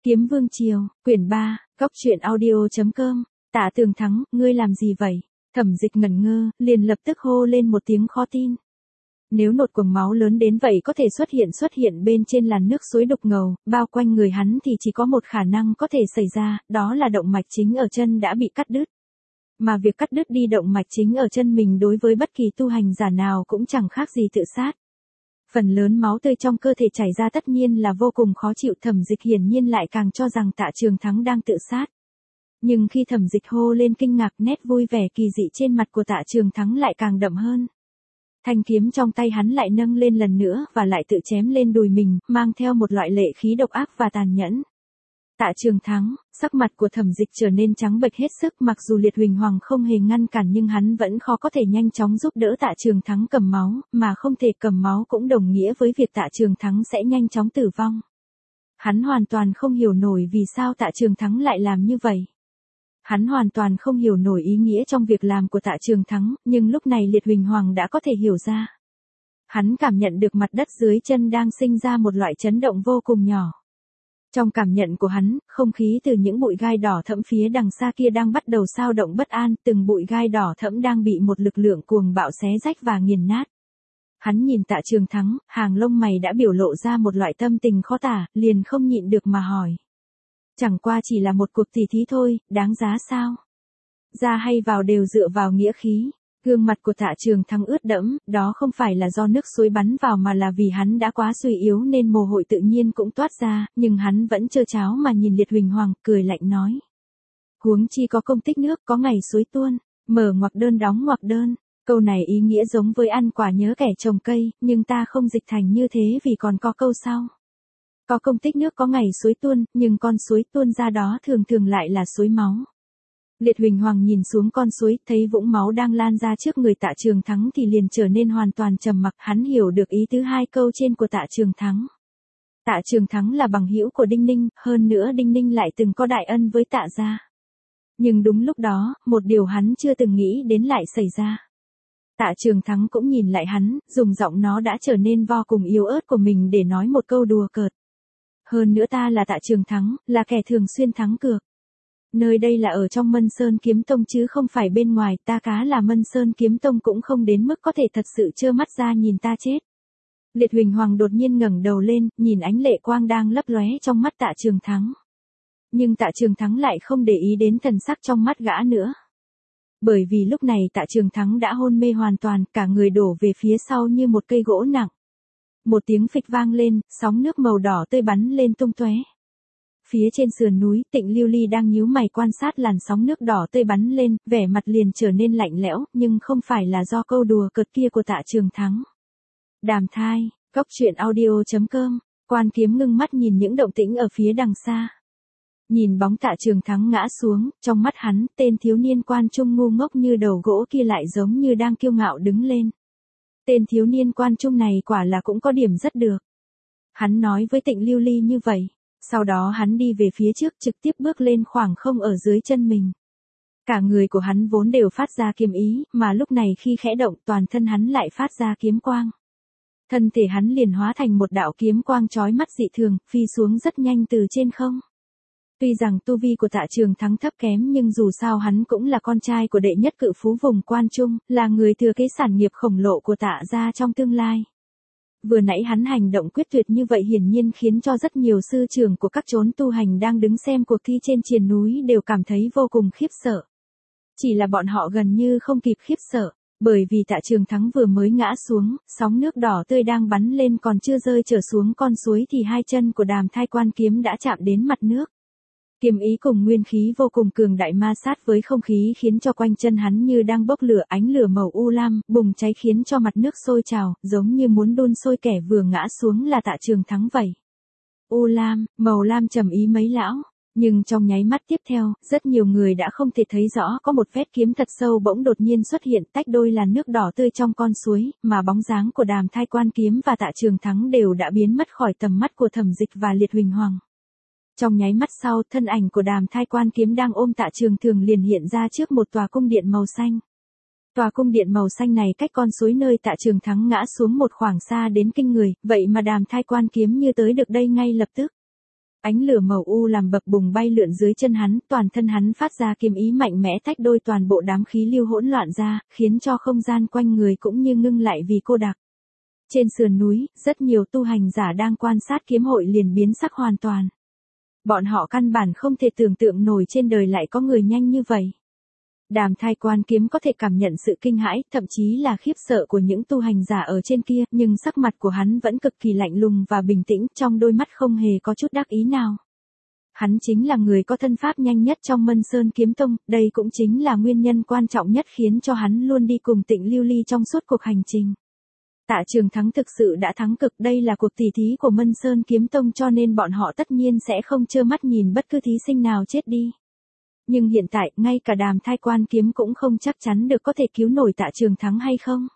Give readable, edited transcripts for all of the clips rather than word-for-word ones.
Kiếm Vương Triều, quyển 3, góc truyện audio.com, Tạ Tường Thắng, ngươi làm gì vậy? Thẩm Dịch ngẩn ngơ, liền lập tức hô lên một tiếng khó tin. Nếu nột quầng máu lớn đến vậy có thể xuất hiện bên trên làn nước suối đục ngầu, bao quanh người hắn thì chỉ có một khả năng có thể xảy ra, đó là động mạch chính ở chân đã bị cắt đứt. Mà việc cắt đứt đi động mạch chính ở chân mình đối với bất kỳ tu hành giả nào cũng chẳng khác gì tự sát. Phần lớn máu tươi trong cơ thể chảy ra tất nhiên là vô cùng khó chịu. Thẩm Dịch hiển nhiên lại càng cho rằng Tạ Trường Thắng đang tự sát. Nhưng khi Thẩm Dịch hô lên kinh ngạc, nét vui vẻ kỳ dị trên mặt của Tạ Trường Thắng lại càng đậm hơn. Thanh kiếm trong tay hắn lại nâng lên lần nữa và lại tự chém lên đùi mình, mang theo một loại lệ khí độc ác và tàn nhẫn. Tạ Trường Thắng, sắc mặt của Thẩm Dịch trở nên trắng bệch hết sức, mặc dù Liệt Huỳnh Hoàng không hề ngăn cản nhưng hắn vẫn khó có thể nhanh chóng giúp đỡ Tạ Trường Thắng cầm máu, mà không thể cầm máu cũng đồng nghĩa với việc Tạ Trường Thắng sẽ nhanh chóng tử vong. Hắn hoàn toàn không hiểu nổi vì sao Tạ Trường Thắng lại làm như vậy. Hắn hoàn toàn không hiểu nổi ý nghĩa trong việc làm của Tạ Trường Thắng, nhưng lúc này Liệt Huỳnh Hoàng đã có thể hiểu ra. Hắn cảm nhận được mặt đất dưới chân đang sinh ra một loại chấn động vô cùng nhỏ. Trong cảm nhận của hắn, không khí từ những bụi gai đỏ thẫm phía đằng xa kia đang bắt đầu xao động bất an, từng bụi gai đỏ thẫm đang bị một lực lượng cuồng bạo xé rách và nghiền nát. Hắn nhìn Tạ Trường Thắng, hàng lông mày đã biểu lộ ra một loại tâm tình khó tả, liền không nhịn được mà hỏi. Chẳng qua chỉ là một cuộc tỉ thí thôi, đáng giá sao? Ra hay vào đều dựa vào nghĩa khí. Gương mặt của Tạ Trường Thắng ướt đẫm, đó không phải là do nước suối bắn vào mà là vì hắn đã quá suy yếu nên mồ hôi tự nhiên cũng toát ra, nhưng hắn vẫn trơ tráo mà nhìn Liệt Huỳnh Hoàng, cười lạnh nói. Huống chi có công tích nước, có ngày suối tuôn, mở ngoặc đơn đóng ngoặc đơn. Câu này ý nghĩa giống với ăn quả nhớ kẻ trồng cây, nhưng ta không dịch thành như thế vì còn có câu sau. Có công tích nước có ngày suối tuôn, nhưng con suối tuôn ra đó thường thường lại là suối máu. Liệt Huỳnh Hoàng nhìn xuống con suối, thấy vũng máu đang lan ra trước người Tạ Trường Thắng thì liền trở nên hoàn toàn trầm mặc. Hắn hiểu được ý thứ hai câu trên của Tạ Trường Thắng. Tạ Trường Thắng là bằng hữu của Đinh Ninh, hơn nữa Đinh Ninh lại từng có đại ân với Tạ gia. Nhưng đúng lúc đó, một điều hắn chưa từng nghĩ đến lại xảy ra. Tạ Trường Thắng cũng nhìn lại hắn, dùng giọng nó đã trở nên vô cùng yếu ớt của mình để nói một câu đùa cợt. Hơn nữa ta là Tạ Trường Thắng, là kẻ thường xuyên thắng cược. Nơi đây là ở trong Mân Sơn Kiếm Tông chứ không phải bên ngoài, ta cá là Mân Sơn Kiếm Tông cũng không đến mức có thể thật sự trơ mắt ra nhìn ta chết. Liệt Huỳnh Hoàng đột nhiên ngẩng đầu lên, nhìn ánh lệ quang đang lấp lóe trong mắt Tạ Trường Thắng. Nhưng Tạ Trường Thắng lại không để ý đến thần sắc trong mắt gã nữa. Bởi vì lúc này Tạ Trường Thắng đã hôn mê hoàn toàn, cả người đổ về phía sau như một cây gỗ nặng. Một tiếng phịch vang lên, sóng nước màu đỏ tươi bắn lên tung tóe. Phía trên sườn núi, Tịnh Lưu Ly đang nhíu mày quan sát làn sóng nước đỏ tươi bắn lên, vẻ mặt liền trở nên lạnh lẽo, nhưng không phải là do câu đùa cợt kia của Tạ Trường Thắng. Đàm Thai, góc truyện audio.com, Quan Kiếm ngưng mắt nhìn những động tĩnh ở phía đằng xa. Nhìn bóng Tạ Trường Thắng ngã xuống, trong mắt hắn, tên thiếu niên Quan Trung ngu ngốc như đầu gỗ kia lại giống như đang kiêu ngạo đứng lên. Tên thiếu niên Quan Trung này quả là cũng có điểm rất được. Hắn nói với Tịnh Lưu Ly như vậy. Sau đó hắn đi về phía trước trực tiếp bước lên khoảng không ở dưới chân mình. Cả người của hắn vốn đều phát ra kiếm ý, mà lúc này khi khẽ động toàn thân hắn lại phát ra kiếm quang. Thân thể hắn liền hóa thành một đạo kiếm quang chói mắt dị thường, phi xuống rất nhanh từ trên không. Tuy rằng tu vi của Tạ Trường Thắng thấp kém nhưng dù sao hắn cũng là con trai của đệ nhất cự phú vùng Quan Trung, là người thừa kế sản nghiệp khổng lồ của Tạ gia trong tương lai. Vừa nãy hắn hành động quyết tuyệt như vậy hiển nhiên khiến cho rất nhiều sư trưởng của các chốn tu hành đang đứng xem cuộc thi trên triền núi đều cảm thấy vô cùng khiếp sợ. Chỉ là bọn họ gần như không kịp khiếp sợ, bởi vì Tạ Trường Thắng vừa mới ngã xuống, sóng nước đỏ tươi đang bắn lên còn chưa rơi trở xuống con suối thì hai chân của Đàm Thai Quan Kiếm đã chạm đến mặt nước. Kiếm ý cùng nguyên khí vô cùng cường đại ma sát với không khí khiến cho quanh chân hắn như đang bốc lửa, ánh lửa màu u lam bùng cháy khiến cho mặt nước sôi trào, giống như muốn đun sôi kẻ vừa ngã xuống là Tạ Trường Thắng vậy. U lam, màu lam trầm ý mấy lão, nhưng trong nháy mắt tiếp theo, rất nhiều người đã không thể thấy rõ có một vết kiếm thật sâu bỗng đột nhiên xuất hiện tách đôi làn nước đỏ tươi trong con suối, mà bóng dáng của Đàm Thai Quan Kiếm và Tạ Trường Thắng đều đã biến mất khỏi tầm mắt của Thẩm Dịch và Liệt Huỳnh Hoàng. Trong nháy mắt sau, thân ảnh của Đàm Thai Quan Kiếm đang ôm Tạ Trường Thường liền hiện ra trước một tòa cung điện màu xanh. Tòa cung điện màu xanh này cách con suối nơi Tạ Trường Thắng ngã xuống một khoảng xa đến kinh người, vậy mà Đàm Thai Quan Kiếm như tới được đây ngay lập tức. Ánh lửa màu u làm bập bùng bay lượn dưới chân hắn, toàn thân hắn phát ra kiếm ý mạnh mẽ tách đôi toàn bộ đám khí lưu hỗn loạn ra, khiến cho không gian quanh người cũng như ngưng lại vì cô đặc. Trên sườn núi, rất nhiều tu hành giả đang quan sát kiếm hội liền biến sắc hoàn toàn. Bọn họ căn bản không thể tưởng tượng nổi trên đời lại có người nhanh như vậy. Đàm Thai Quan Kiếm có thể cảm nhận sự kinh hãi, thậm chí là khiếp sợ của những tu hành giả ở trên kia, nhưng sắc mặt của hắn vẫn cực kỳ lạnh lùng và bình tĩnh, trong đôi mắt không hề có chút đắc ý nào. Hắn chính là người có thân pháp nhanh nhất trong Mân Sơn Kiếm Tông, đây cũng chính là nguyên nhân quan trọng nhất khiến cho hắn luôn đi cùng Tịnh Lưu Ly trong suốt cuộc hành trình. Tạ Trường Thắng thực sự đã thắng cực, đây là cuộc tỷ thí của Mân Sơn Kiếm Tông cho nên bọn họ tất nhiên sẽ không trơ mắt nhìn bất cứ thí sinh nào chết đi. Nhưng hiện tại, ngay cả Đàm Thai Quan Kiếm cũng không chắc chắn được có thể cứu nổi Tạ Trường Thắng hay không.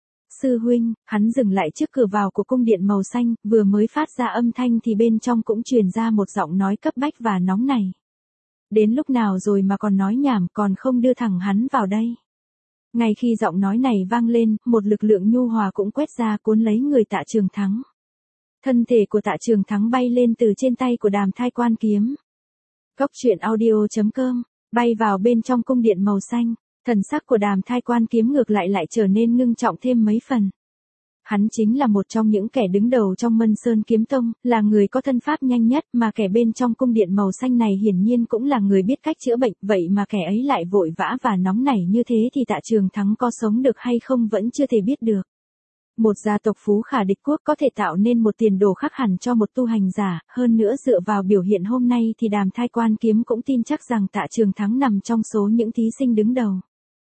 Sư huynh, hắn dừng lại trước cửa vào của cung điện màu xanh, vừa mới phát ra âm thanh thì bên trong cũng truyền ra một giọng nói cấp bách và nóng nảy. Đến lúc nào rồi mà còn nói nhảm, còn không đưa thẳng hắn vào đây. Ngay khi giọng nói này vang lên, một lực lượng nhu hòa cũng quét ra cuốn lấy người Tạ Trường Thắng. Thân thể của Tạ Trường Thắng bay lên từ trên tay của Đàm Thai Quan Kiếm. Góc truyện audio.com, bay vào bên trong cung điện màu xanh, thần sắc của Đàm Thai Quan Kiếm ngược lại trở nên ngưng trọng thêm mấy phần. Hắn chính là một trong những kẻ đứng đầu trong Mân Sơn Kiếm Tông, là người có thân pháp nhanh nhất, mà kẻ bên trong cung điện màu xanh này hiển nhiên cũng là người biết cách chữa bệnh, vậy mà kẻ ấy lại vội vã và nóng nảy như thế thì Tạ Trường Thắng có sống được hay không vẫn chưa thể biết được. Một gia tộc phú khả địch quốc có thể tạo nên một tiền đồ khác hẳn cho một tu hành giả, hơn nữa dựa vào biểu hiện hôm nay thì Đàm Thai Quan Kiếm cũng tin chắc rằng Tạ Trường Thắng nằm trong số những thí sinh đứng đầu.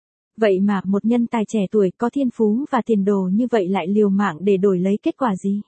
Vậy mà một nhân tài trẻ tuổi có thiên phú và tiền đồ như vậy lại liều mạng để đổi lấy kết quả gì?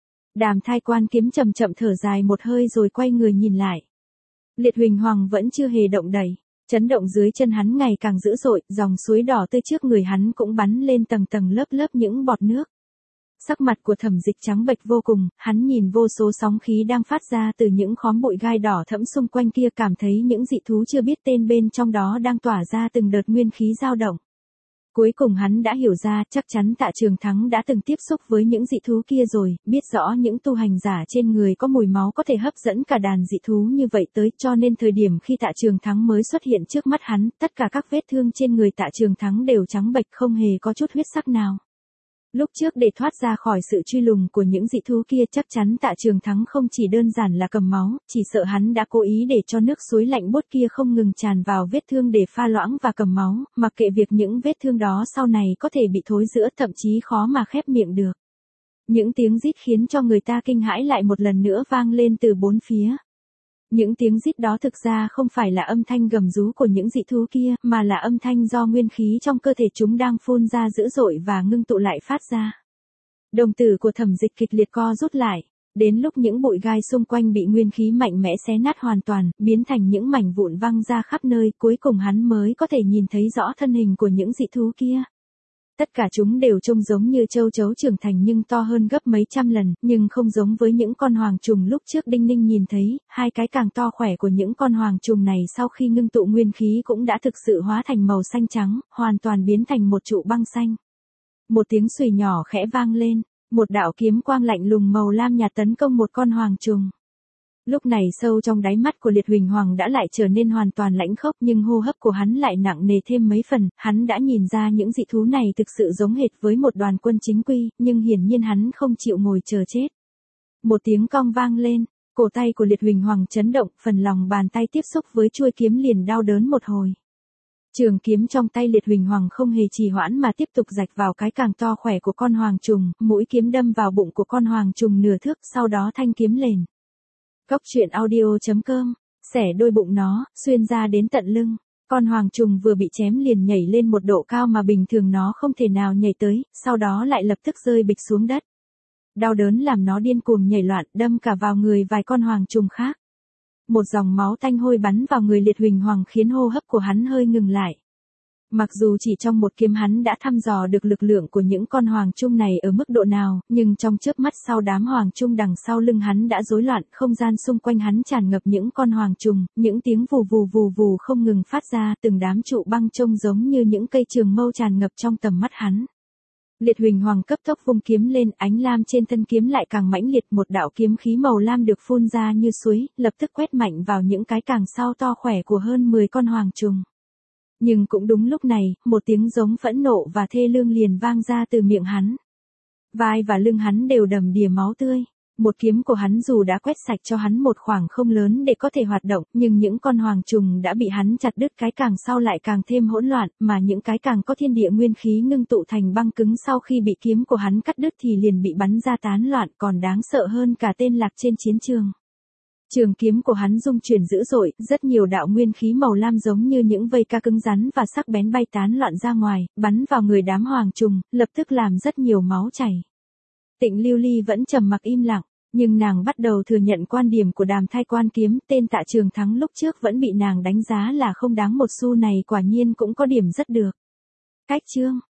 Đàm Thai Quan Kiếm chậm chậm thở dài một hơi rồi quay người nhìn lại. Liệt Huỳnh Hoàng vẫn chưa hề động đậy. Chấn động dưới chân hắn ngày càng dữ dội, dòng suối đỏ tươi trước người hắn cũng bắn lên tầng tầng lớp lớp những bọt nước. Sắc mặt của Thẩm Dịch trắng bệch vô cùng, hắn nhìn vô số sóng khí đang phát ra từ những khóm bụi gai đỏ thẫm xung quanh kia, cảm thấy những dị thú chưa biết tên bên trong đó đang tỏa ra từng đợt nguyên khí dao động. Cuối cùng hắn đã hiểu ra, chắc chắn Tạ Trường Thắng đã từng tiếp xúc với những dị thú kia rồi, biết rõ những tu hành giả trên người có mùi máu có thể hấp dẫn cả đàn dị thú như vậy tới, cho nên thời điểm khi Tạ Trường Thắng mới xuất hiện trước mắt hắn, tất cả các vết thương trên người Tạ Trường Thắng đều trắng bệch không hề có chút huyết sắc nào. Lúc trước để thoát ra khỏi sự truy lùng của những dị thú kia, chắc chắn Tạ Trường Thắng không chỉ đơn giản là cầm máu, chỉ sợ hắn đã cố ý để cho nước suối lạnh buốt kia không ngừng tràn vào vết thương để pha loãng và cầm máu, mặc kệ việc những vết thương đó sau này có thể bị thối rữa, thậm chí khó mà khép miệng được. Những tiếng rít khiến cho người ta kinh hãi lại một lần nữa vang lên từ bốn phía. Những tiếng rít đó thực ra không phải là âm thanh gầm rú của những dị thú kia, mà là âm thanh do nguyên khí trong cơ thể chúng đang phun ra dữ dội và ngưng tụ lại phát ra. Đồng tử của Thẩm Dịch kịch liệt co rút lại, đến lúc những bụi gai xung quanh bị nguyên khí mạnh mẽ xé nát hoàn toàn, biến thành những mảnh vụn văng ra khắp nơi, cuối cùng hắn mới có thể nhìn thấy rõ thân hình của những dị thú kia. Tất cả chúng đều trông giống như châu chấu trưởng thành nhưng to hơn gấp mấy trăm lần, nhưng không giống với những con hoàng trùng lúc trước Đinh Ninh nhìn thấy, hai cái càng to khỏe của những con hoàng trùng này sau khi ngưng tụ nguyên khí cũng đã thực sự hóa thành màu xanh trắng, hoàn toàn biến thành một trụ băng xanh. Một tiếng xùy nhỏ khẽ vang lên, một đạo kiếm quang lạnh lùng màu lam nhạt tấn công một con hoàng trùng. Lúc này sâu trong đáy mắt của Liệt Huỳnh Hoàng đã lại trở nên hoàn toàn lãnh khốc, nhưng hô hấp của hắn lại nặng nề thêm mấy phần, hắn đã nhìn ra những dị thú này thực sự giống hệt với một đoàn quân chính quy, nhưng hiển nhiên hắn không chịu ngồi chờ chết. Một tiếng cong vang lên, cổ tay của Liệt Huỳnh Hoàng chấn động, phần lòng bàn tay tiếp xúc với chuôi kiếm liền đau đớn một hồi. Trường kiếm trong tay Liệt Huỳnh Hoàng không hề trì hoãn mà tiếp tục rạch vào cái càng to khỏe của con hoàng trùng, mũi kiếm đâm vào bụng của con hoàng trùng nửa thước, sau đó thanh kiếm lên. Góc truyện audio.com, xẻ đôi bụng nó, xuyên ra đến tận lưng. Con hoàng trùng vừa bị chém liền nhảy lên một độ cao mà bình thường nó không thể nào nhảy tới, sau đó lại lập tức rơi bịch xuống đất. Đau đớn làm nó điên cuồng nhảy loạn, đâm cả vào người vài con hoàng trùng khác. Một dòng máu tanh hôi bắn vào người Liệt Huỳnh Hoàng khiến hô hấp của hắn hơi ngừng lại. Mặc dù chỉ trong một kiếm hắn đã thăm dò được lực lượng của những con hoàng trung này ở mức độ nào, nhưng trong chớp mắt sau đám hoàng trung đằng sau lưng hắn đã rối loạn, không gian xung quanh hắn tràn ngập những con hoàng trùng, những tiếng vù vù vù không ngừng phát ra, từng đám trụ băng trông giống như những cây trường mâu tràn ngập trong tầm mắt hắn. Liệt Huỳnh Hoàng cấp tốc vung kiếm lên, ánh lam trên thân kiếm lại càng mãnh liệt, một đạo kiếm khí màu lam được phun ra như suối, lập tức quét mạnh vào những cái càng sau to khỏe của hơn 10 con hoàng trùng. Nhưng cũng đúng lúc này, một tiếng giống phẫn nộ và thê lương liền vang ra từ miệng hắn. Vai và lưng hắn đều đầm đìa máu tươi. Một kiếm của hắn dù đã quét sạch cho hắn một khoảng không lớn để có thể hoạt động, nhưng những con hoàng trùng đã bị hắn chặt đứt cái càng sau lại càng thêm hỗn loạn, mà những cái càng có thiên địa nguyên khí ngưng tụ thành băng cứng sau khi bị kiếm của hắn cắt đứt thì liền bị bắn ra tán loạn, còn đáng sợ hơn cả tên lạc trên chiến trường. Trường kiếm của hắn rung chuyển dữ dội, rất nhiều đạo nguyên khí màu lam giống như những vây ca cứng rắn và sắc bén bay tán loạn ra ngoài, bắn vào người đám hoàng trùng, lập tức làm rất nhiều máu chảy. Tịnh Lưu Ly vẫn trầm mặc im lặng, nhưng nàng bắt đầu thừa nhận quan điểm của Đàm Thai Quan Kiếm, tên Tạ Trường Thắng lúc trước vẫn bị nàng đánh giá là không đáng một xu này quả nhiên cũng có điểm rất được. Cách chương